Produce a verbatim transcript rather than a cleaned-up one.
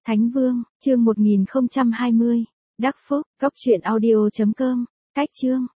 Thánh Vương, chương một nghìn không trăm hai mươi. Đắc Phúc, Cốc truyện audio chấm com. Cách chương